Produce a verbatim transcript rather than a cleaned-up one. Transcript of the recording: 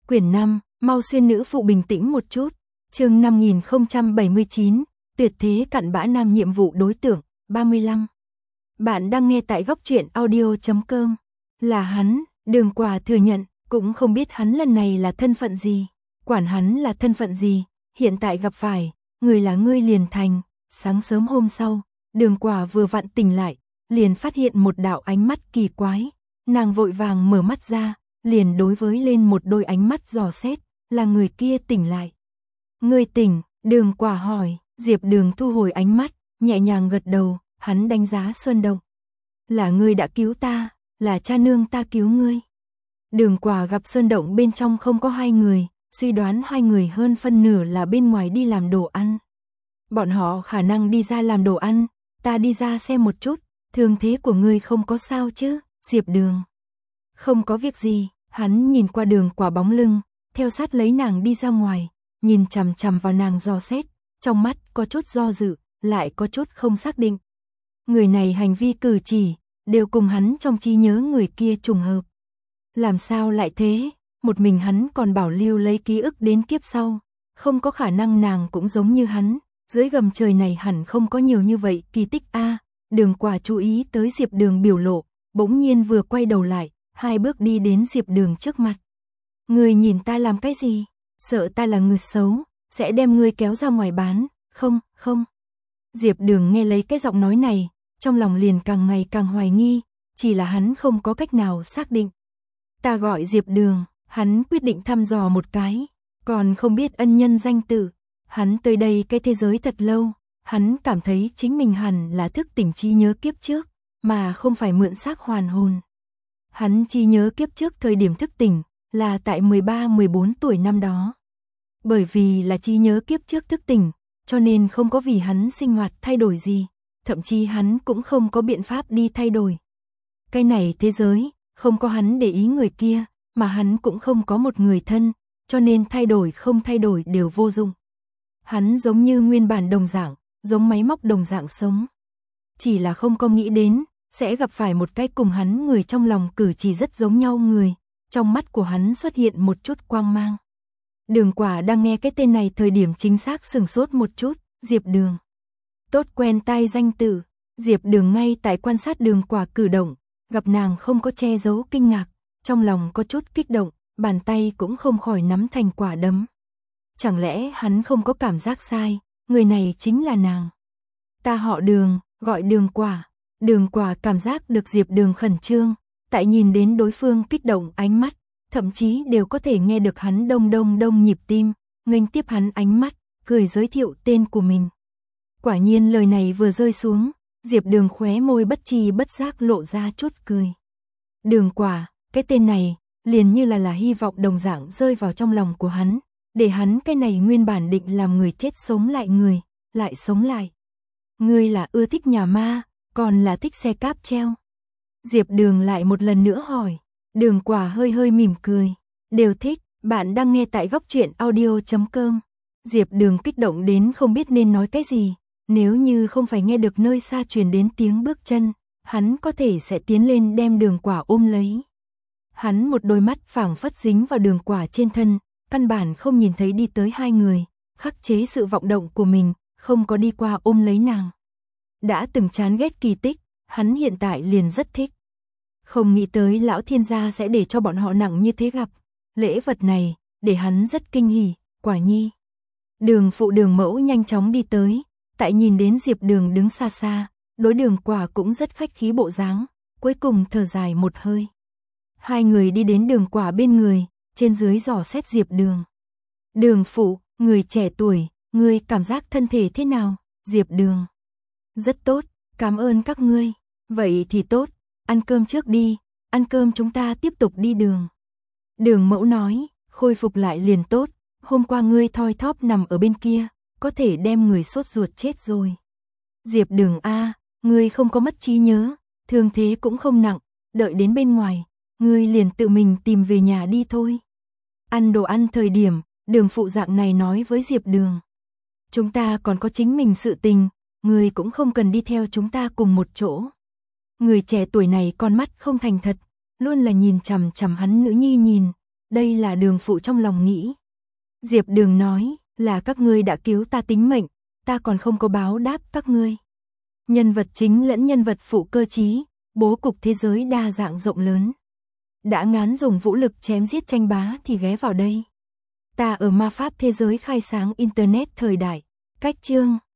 Quyển năm, mau xuyên nữ phụ bình tĩnh một chút. Chương năm nghìn không trăm bảy mươi chín, tuyệt thế cặn bã nam nhiệm vụ đối tượng, ba mươi lăm. Bạn đang nghe tại góc truyện audio chấm com. Là hắn, Đường Quả thừa nhận, cũng không biết hắn lần này là thân phận gì. Quản hắn là thân phận gì, hiện tại gặp phải, người là ngươi liền thành. Sáng sớm hôm sau, Đường Quả vừa vặn tỉnh lại, liền phát hiện một đạo ánh mắt kỳ quái. Nàng vội vàng mở mắt ra, liền đối với lên một đôi ánh mắt dò xét, là người kia tỉnh lại. Ngươi tỉnh, Đường Quả hỏi. Diệp Đường thu hồi ánh mắt, nhẹ nhàng gật đầu, hắn đánh giá Sơn Động. Là ngươi đã cứu ta, là cha nương ta cứu ngươi. Đường Quả gặp Sơn Động bên trong không có hai người, suy đoán hai người hơn phân nửa là bên ngoài đi làm đồ ăn. Bọn họ khả năng đi ra làm đồ ăn, ta đi ra xem một chút, thương thế của ngươi không có sao chứ, Diệp Đường. Không có việc gì, hắn nhìn qua Đường Quả bóng lưng, theo sát lấy nàng đi ra ngoài, nhìn chằm chằm vào nàng dò xét, trong mắt có chút do dự, lại có chút không xác định. Người này hành vi cử chỉ, đều cùng hắn trong trí nhớ người kia trùng hợp. Làm sao lại thế, một mình hắn còn bảo lưu lấy ký ức đến kiếp sau, không có khả năng nàng cũng giống như hắn, dưới gầm trời này hẳn không có nhiều như vậy kỳ tích a. Đường Quả chú ý tới Diệp Đường biểu lộ, bỗng nhiên vừa quay đầu lại, hai bước đi đến Diệp Đường trước mặt. Ngươi nhìn ta làm cái gì? Sợ ta là người xấu, sẽ đem ngươi kéo ra ngoài bán, không, không. Diệp Đường nghe lấy cái giọng nói này, trong lòng liền càng ngày càng hoài nghi, chỉ là hắn không có cách nào xác định. Ta gọi Diệp Đường, hắn quyết định thăm dò một cái, còn không biết ân nhân danh tự. Hắn tới đây cái thế giới thật lâu, hắn cảm thấy chính mình hẳn là thức tỉnh trí nhớ kiếp trước, mà không phải mượn xác hoàn hồn. Hắn trí nhớ kiếp trước thời điểm thức tỉnh, là tại mười ba mười bốn tuổi năm đó. Bởi vì là trí nhớ kiếp trước thức tỉnh, cho nên không có vì hắn sinh hoạt thay đổi gì, thậm chí hắn cũng không có biện pháp đi thay đổi. Cái này thế giới, không có hắn để ý người kia, mà hắn cũng không có một người thân, cho nên thay đổi không thay đổi đều vô dụng. Hắn giống như nguyên bản đồng dạng, giống máy móc đồng dạng sống. Chỉ là không có nghĩ đến, sẽ gặp phải một cái cùng hắn người trong lòng cử chỉ rất giống nhau người, trong mắt của hắn xuất hiện một chút quang mang. Đường Quả đang nghe cái tên này thời điểm chính xác sửng sốt một chút, Diệp Đường. Tốt quen tai danh tự, Diệp Đường ngay tại quan sát Đường Quả cử động, gặp nàng không có che giấu kinh ngạc, trong lòng có chút kích động, bàn tay cũng không khỏi nắm thành quả đấm. Chẳng lẽ hắn không có cảm giác sai, người này chính là nàng. Ta họ Đường, gọi Đường Quả. Đường Quả cảm giác được Diệp Đường khẩn trương, tại nhìn đến đối phương kích động ánh mắt, thậm chí đều có thể nghe được hắn đông đông đông nhịp tim, nghênh tiếp hắn ánh mắt, cười giới thiệu tên của mình. Quả nhiên lời này vừa rơi xuống, Diệp Đường khóe môi bất tri bất giác lộ ra chút cười. Đường Quả, cái tên này, liền như là là hy vọng đồng dạng rơi vào trong lòng của hắn, để hắn cái này nguyên bản định làm người chết sống lại người, lại sống lại. Ngươi là ưa thích nhà ma, còn là thích xe cáp treo? Diệp Đường lại một lần nữa hỏi. Đường Quả hơi hơi mỉm cười. Đều thích, bạn đang nghe tại góc truyện audio chấm com. Diệp Đường kích động đến không biết nên nói cái gì. Nếu như không phải nghe được nơi xa truyền đến tiếng bước chân, hắn có thể sẽ tiến lên đem Đường Quả ôm lấy. Hắn một đôi mắt phảng phất dính vào Đường Quả trên thân, căn bản không nhìn thấy đi tới hai người, khắc chế sự vọng động của mình, không có đi qua ôm lấy nàng. Đã từng chán ghét kỳ tích, hắn hiện tại liền rất thích. Không nghĩ tới lão thiên gia sẽ để cho bọn họ nặng như thế gặp. Lễ vật này, để hắn rất kinh hỉ, Quả nhi. Đường phụ Đường mẫu nhanh chóng đi tới, tại nhìn đến Diệp Đường đứng xa xa, đối Đường Quả cũng rất khách khí bộ dáng, cuối cùng thở dài một hơi. Hai người đi đến Đường Quả bên người, trên dưới dò xét Diệp Đường. Đường phụ, người trẻ tuổi, người cảm giác thân thể thế nào? Diệp Đường. Rất tốt, cảm ơn các ngươi. Vậy thì tốt, ăn cơm trước đi, ăn cơm chúng ta tiếp tục đi đường. Đường mẫu nói, khôi phục lại liền tốt, hôm qua ngươi thoi thóp nằm ở bên kia, có thể đem người sốt ruột chết rồi. Diệp Đường a, ngươi không có mất trí nhớ, thương thế cũng không nặng, đợi đến bên ngoài, ngươi liền tự mình tìm về nhà đi thôi. Ăn đồ ăn thời điểm, Đường phụ dạng này nói với Diệp Đường. Chúng ta còn có chính mình sự tình, ngươi cũng không cần đi theo chúng ta cùng một chỗ. Người trẻ tuổi này con mắt không thành thật, luôn là nhìn chằm chằm hắn nữ nhi nhìn, đây là Đường phụ trong lòng nghĩ. Diệp Đường nói, là các ngươi đã cứu ta tính mệnh, ta còn không có báo đáp các ngươi. Nhân vật chính lẫn nhân vật phụ cơ trí, bố cục thế giới đa dạng rộng lớn. Đã ngán dùng vũ lực chém giết tranh bá thì ghé vào đây. Ta ở ma pháp thế giới khai sáng Internet thời đại. Cách chương